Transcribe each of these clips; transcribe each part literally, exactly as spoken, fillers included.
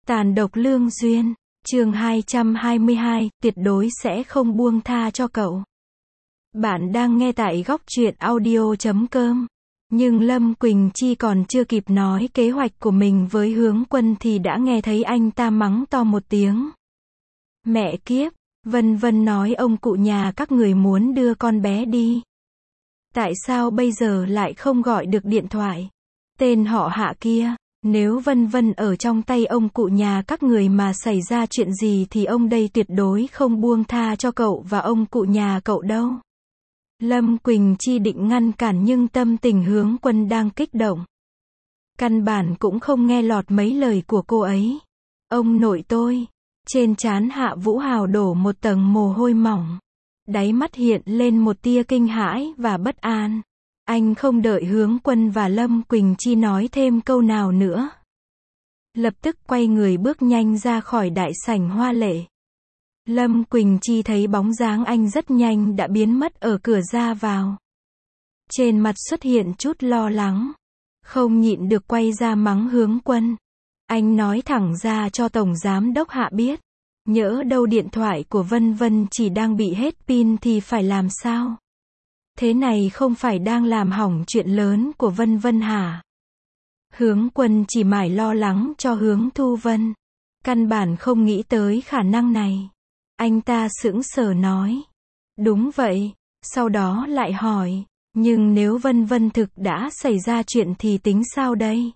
Tàn độc lương duyên, chương hai trăm hai mươi hai, tuyệt đối sẽ không buông tha cho cậu. Bạn đang nghe tại góc truyện audio chấm com. Nhưng Lâm Quỳnh Chi còn chưa kịp nói kế hoạch của mình với Hướng Quân thì đã nghe thấy anh ta mắng to một tiếng. Mẹ kiếp, Vân Vân nói ông cụ nhà các người muốn đưa con bé đi. Tại sao bây giờ lại không gọi được điện thoại? Tên họ Hạ kia, nếu Vân Vân ở trong tay ông cụ nhà các người mà xảy ra chuyện gì thì ông đây tuyệt đối không buông tha cho cậu và ông cụ nhà cậu đâu. Lâm Quỳnh Chi định ngăn cản nhưng tâm tình Hướng Quân đang kích động. Căn bản cũng không nghe lọt mấy lời của cô ấy. Ông nội tôi, trên trán Hạ Vũ Hào đổ một tầng mồ hôi mỏng. Đáy mắt hiện lên một tia kinh hãi và bất an. Anh không đợi Hướng Quân và Lâm Quỳnh Chi nói thêm câu nào nữa. Lập tức quay người bước nhanh ra khỏi đại sảnh hoa lệ. Lâm Quỳnh Chi thấy bóng dáng anh rất nhanh đã biến mất ở cửa ra vào. Trên mặt xuất hiện chút lo lắng. Không nhịn được quay ra mắng Hướng Quân. Anh nói thẳng ra cho Tổng Giám Đốc Hạ biết. Nhỡ đâu điện thoại của Vân Vân chỉ đang bị hết pin thì phải làm sao? Thế này không phải đang làm hỏng chuyện lớn của Vân Vân hả? Hướng Quân chỉ mải lo lắng cho Hướng Thu Vân. Căn bản không nghĩ tới khả năng này. Anh ta sững sờ nói. Đúng vậy. Sau đó lại hỏi. Nhưng nếu Vân Vân thực đã xảy ra chuyện thì tính sao đây?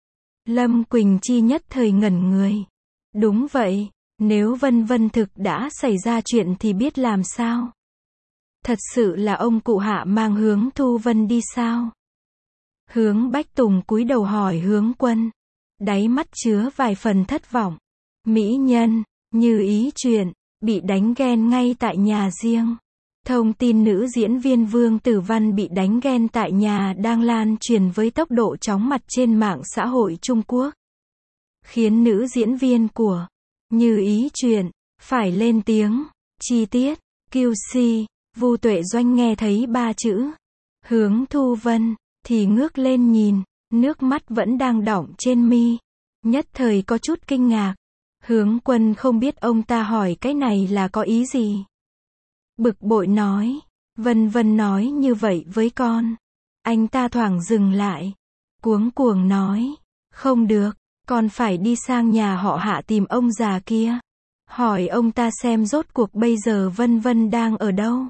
Lâm Quỳnh Chi nhất thời ngẩn người. Đúng vậy. Nếu Vân Vân thực đã xảy ra chuyện thì biết làm sao? Thật sự là ông cụ Hạ mang Hướng Thu Vân đi sao? Hướng Bách Tùng cúi đầu hỏi Hướng Quân. Đáy mắt chứa vài phần thất vọng. Mỹ nhân, như ý chuyện, bị đánh ghen ngay tại nhà riêng. Thông tin nữ diễn viên Vương Tử Văn bị đánh ghen tại nhà đang lan truyền với tốc độ chóng mặt trên mạng xã hội Trung Quốc. Khiến nữ diễn viên của Như Ý Chuyện phải lên tiếng. Chi tiết, quy xê, Vu Tuệ Doanh nghe thấy ba chữ Hướng Thu Vân thì ngước lên nhìn, nước mắt vẫn đang đọng trên mi. Nhất thời có chút kinh ngạc. Hướng Quân không biết ông ta hỏi cái này là có ý gì. Bực bội nói, Vân Vân nói như vậy với con. Anh ta thoảng dừng lại, cuống cuồng nói, không được, con phải đi sang nhà họ Hạ tìm ông già kia. Hỏi ông ta xem rốt cuộc bây giờ Vân Vân đang ở đâu.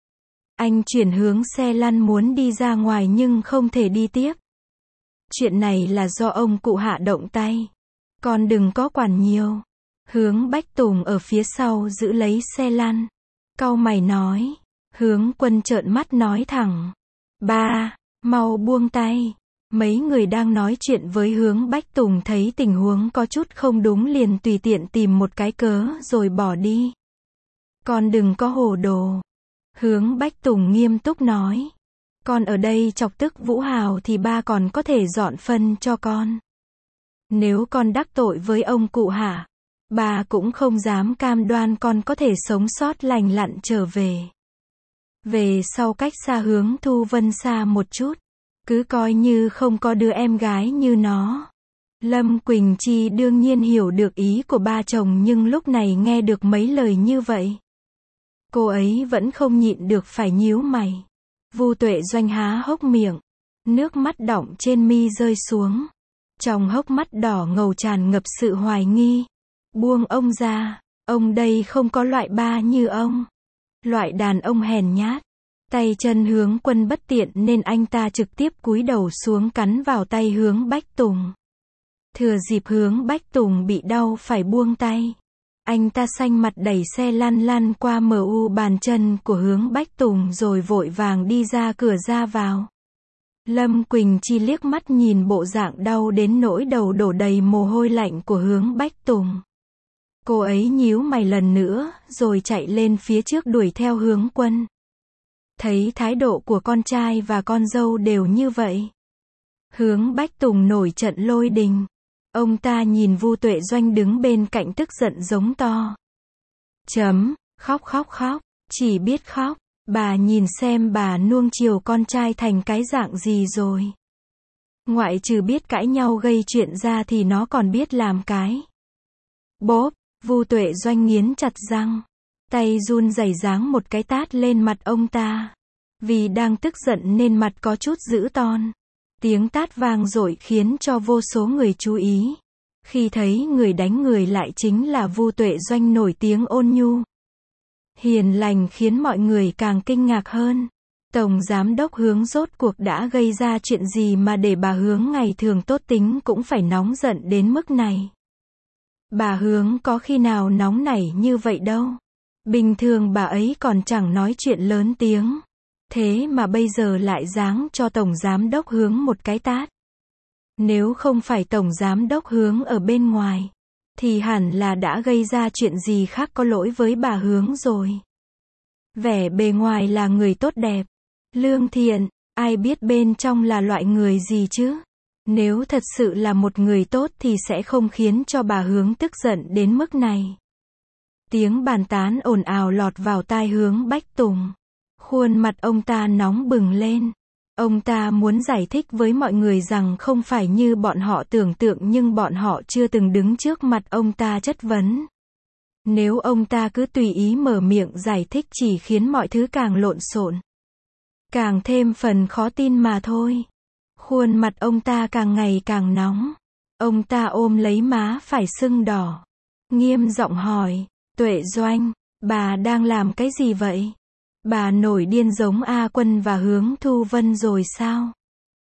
Anh chuyển hướng xe lăn muốn đi ra ngoài nhưng không thể đi tiếp. Chuyện này là do ông cụ Hạ động tay. Con đừng có quản nhiều. Hướng Bách Tùng ở phía sau giữ lấy xe lăn. Cau mày nói. Hướng Quân trợn mắt nói thẳng. Ba, mau buông tay. Mấy người đang nói chuyện với Hướng Bách Tùng thấy tình huống có chút không đúng liền tùy tiện tìm một cái cớ rồi bỏ đi. Con đừng có hồ đồ. Hướng Bách Tùng nghiêm túc nói. Con ở đây chọc tức Vũ Hào thì ba còn có thể dọn phân cho con. Nếu con đắc tội với ông cụ Hạ, bà cũng không dám cam đoan con có thể sống sót lành lặn trở về. Về sau cách xa Hướng Thu Vân xa một chút. Cứ coi như không có đứa em gái như nó. Lâm Quỳnh Chi đương nhiên hiểu được ý của ba chồng nhưng lúc này nghe được mấy lời như vậy. Cô ấy vẫn không nhịn được phải nhíu mày. Vu Tuệ Doanh há hốc miệng. Nước mắt đọng trên mi rơi xuống. Trong hốc mắt đỏ ngầu tràn ngập sự hoài nghi. Buông ông ra. Ông đây không có loại ba như ông. Loại đàn ông hèn nhát. Tay chân Hướng Quân bất tiện nên anh ta trực tiếp cúi đầu xuống cắn vào tay Hướng Bách Tùng. Thừa dịp Hướng Bách Tùng bị đau phải buông tay. Anh ta xanh mặt đẩy xe lăn lăn qua mờ u bàn chân của Hướng Bách Tùng rồi vội vàng đi ra cửa ra vào. Lâm Quỳnh Chi liếc mắt nhìn bộ dạng đau đến nỗi đầu đổ đầy mồ hôi lạnh của Hướng Bách Tùng. Cô ấy nhíu mày lần nữa rồi chạy lên phía trước đuổi theo Hướng Quân. Thấy thái độ của con trai và con dâu đều như vậy. Hướng Bách Tùng nổi trận lôi đình. Ông ta nhìn Vu Tuệ Doanh đứng bên cạnh tức giận giống to. Chấm, khóc khóc khóc, chỉ biết khóc. Bà nhìn xem bà nuông chiều con trai thành cái dạng gì rồi. Ngoại trừ biết cãi nhau gây chuyện ra thì nó còn biết làm cái Bốp, Vu Tuệ Doanh nghiến chặt răng. Tay run rẩy giáng một cái tát lên mặt ông ta. Vì đang tức giận nên mặt có chút dữ ton. Tiếng tát vang dội khiến cho vô số người chú ý. Khi thấy người đánh người lại chính là Vu Tuệ Doanh nổi tiếng ôn nhu, hiền lành khiến mọi người càng kinh ngạc hơn. Tổng giám đốc Hướng rốt cuộc đã gây ra chuyện gì mà để bà Hướng ngày thường tốt tính cũng phải nóng giận đến mức này. Bà Hướng có khi nào nóng nảy như vậy đâu. Bình thường bà ấy còn chẳng nói chuyện lớn tiếng. Thế mà bây giờ lại giáng cho Tổng giám đốc Hướng một cái tát. Nếu không phải Tổng giám đốc Hướng ở bên ngoài, thì hẳn là đã gây ra chuyện gì khác có lỗi với bà Hướng rồi. Vẻ bề ngoài là người tốt đẹp, lương thiện, ai biết bên trong là loại người gì chứ. Nếu thật sự là một người tốt thì sẽ không khiến cho bà Hướng tức giận đến mức này. Tiếng bàn tán ồn ào lọt vào tai Hướng Bách Tùng. Khuôn mặt ông ta nóng bừng lên. Ông ta muốn giải thích với mọi người rằng không phải như bọn họ tưởng tượng nhưng bọn họ chưa từng đứng trước mặt ông ta chất vấn. Nếu ông ta cứ tùy ý mở miệng giải thích chỉ khiến mọi thứ càng lộn xộn, càng thêm phần khó tin mà thôi. Khuôn mặt ông ta càng ngày càng nóng. Ông ta ôm lấy má phải sưng đỏ. Nghiêm giọng hỏi, Tuệ Doanh, bà đang làm cái gì vậy? Bà nổi điên giống A Quân và Hướng Thu Vân rồi sao?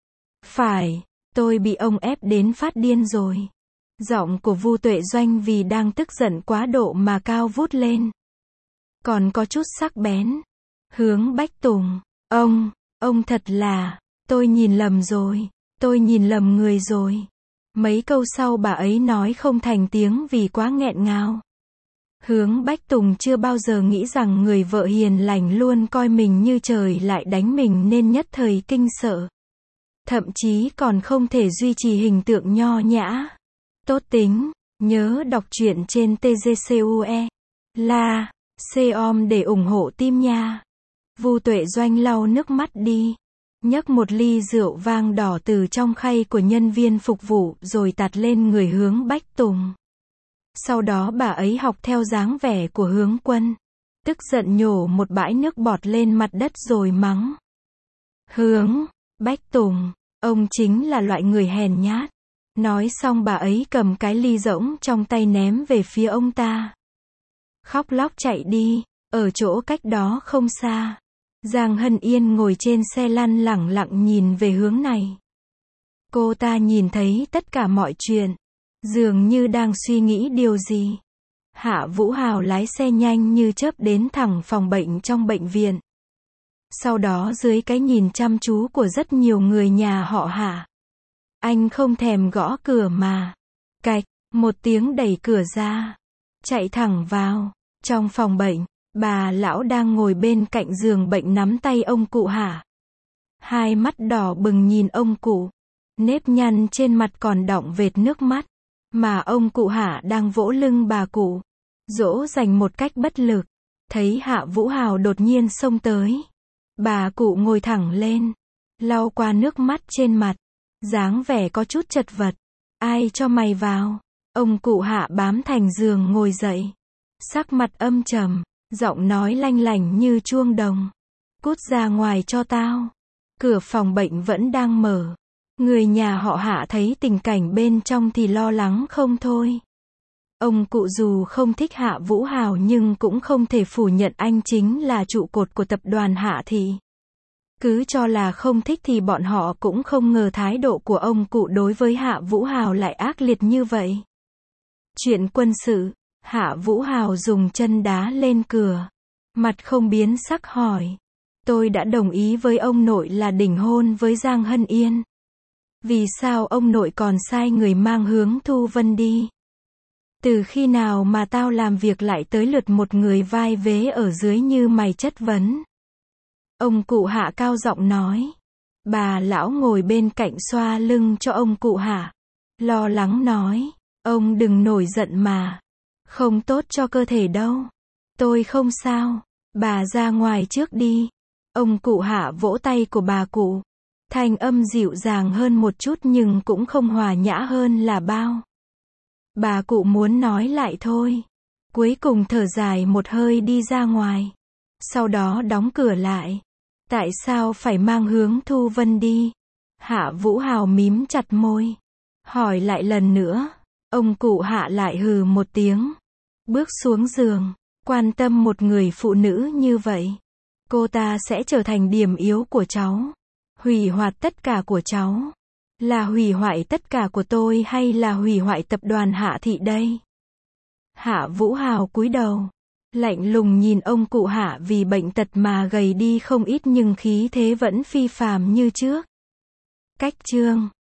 Phải, tôi bị ông ép đến phát điên rồi. Giọng của Vu Tuệ Doanh vì đang tức giận quá độ mà cao vút lên. Còn có chút sắc bén. Hướng Bách Tùng, ông, ông thật là, tôi nhìn lầm rồi, tôi nhìn lầm người rồi. Mấy câu sau bà ấy nói không thành tiếng vì quá nghẹn ngào. Hướng Bách Tùng chưa bao giờ nghĩ rằng người vợ hiền lành luôn coi mình như trời lại đánh mình nên nhất thời kinh sợ. Thậm chí còn không thể duy trì hình tượng nho nhã, tốt tính. Nhớ đọc truyện trên tê giê xê u e, la, com để ủng hộ team nha. Vu Tuệ Doanh lau nước mắt đi. Nhấc một ly rượu vang đỏ từ trong khay của nhân viên phục vụ rồi tạt lên người Hướng Bách Tùng. Sau đó bà ấy học theo dáng vẻ của Hướng Quân. Tức giận nhổ một bãi nước bọt lên mặt đất rồi mắng. Hướng Bách Tùng, ông chính là loại người hèn nhát. Nói xong bà ấy cầm cái ly rỗng trong tay ném về phía ông ta. Khóc lóc chạy đi. Ở chỗ cách đó không xa, Giang Hân Yên ngồi trên xe lăn lẳng lặng nhìn về hướng này. Cô ta nhìn thấy tất cả mọi chuyện, dường như đang suy nghĩ điều gì. Hạ Vũ Hào lái xe nhanh như chớp đến thẳng phòng bệnh trong bệnh viện. Sau đó dưới cái nhìn chăm chú của rất nhiều người nhà họ Hạ, anh không thèm gõ cửa mà, cạch, một tiếng đẩy cửa ra, chạy thẳng vào. Trong phòng bệnh, bà lão đang ngồi bên cạnh giường bệnh nắm tay ông cụ Hạ. Hai mắt đỏ bừng nhìn ông cụ. Nếp nhăn trên mặt còn đọng vệt nước mắt. Mà ông cụ Hạ đang vỗ lưng bà cụ, dỗ dành một cách bất lực. Thấy Hạ Vũ Hào đột nhiên xông tới, bà cụ ngồi thẳng lên, lau qua nước mắt trên mặt, dáng vẻ có chút chật vật. Ai cho mày vào? Ông cụ Hạ bám thành giường ngồi dậy, sắc mặt âm trầm, giọng nói lanh lảnh như chuông đồng. Cút ra ngoài cho tao. Cửa phòng bệnh vẫn đang mở. Người nhà họ Hạ thấy tình cảnh bên trong thì lo lắng không thôi. Ông cụ dù không thích Hạ Vũ Hào nhưng cũng không thể phủ nhận anh chính là trụ cột của tập đoàn Hạ Thị. Cứ cho là không thích thì bọn họ cũng không ngờ thái độ của ông cụ đối với Hạ Vũ Hào lại ác liệt như vậy. Chuyện quân sự, Hạ Vũ Hào dùng chân đá lên cửa. Mặt không biến sắc hỏi. Tôi đã đồng ý với ông nội là đính hôn với Giang Hân Yên. Vì sao ông nội còn sai người mang Hướng Thu Vân đi? Từ khi nào mà tao làm việc lại tới lượt một người vai vế ở dưới như mày chất vấn? Ông cụ Hạ cao giọng nói. Bà lão ngồi bên cạnh xoa lưng cho ông cụ Hạ, lo lắng nói. Ông đừng nổi giận mà. Không tốt cho cơ thể đâu. Tôi không sao. Bà ra ngoài trước đi. Ông cụ Hạ vỗ tay của bà cụ. Thanh âm dịu dàng hơn một chút nhưng cũng không hòa nhã hơn là bao. Bà cụ muốn nói lại thôi. Cuối cùng thở dài một hơi đi ra ngoài. Sau đó đóng cửa lại. Tại sao phải mang Hướng Thu Vân đi? Hạ Vũ Hào mím chặt môi. Hỏi lại lần nữa. Ông cụ Hạ lại hừ một tiếng. Bước xuống giường. Quan tâm một người phụ nữ như vậy. Cô ta sẽ trở thành điểm yếu của cháu. Hủy hoại tất cả của cháu. Là hủy hoại tất cả của tôi hay là hủy hoại tập đoàn Hạ Thị đây? Hạ Vũ Hào cúi đầu. Lạnh lùng nhìn ông cụ Hạ vì bệnh tật mà gầy đi không ít nhưng khí thế vẫn phi phàm như trước. Cách chương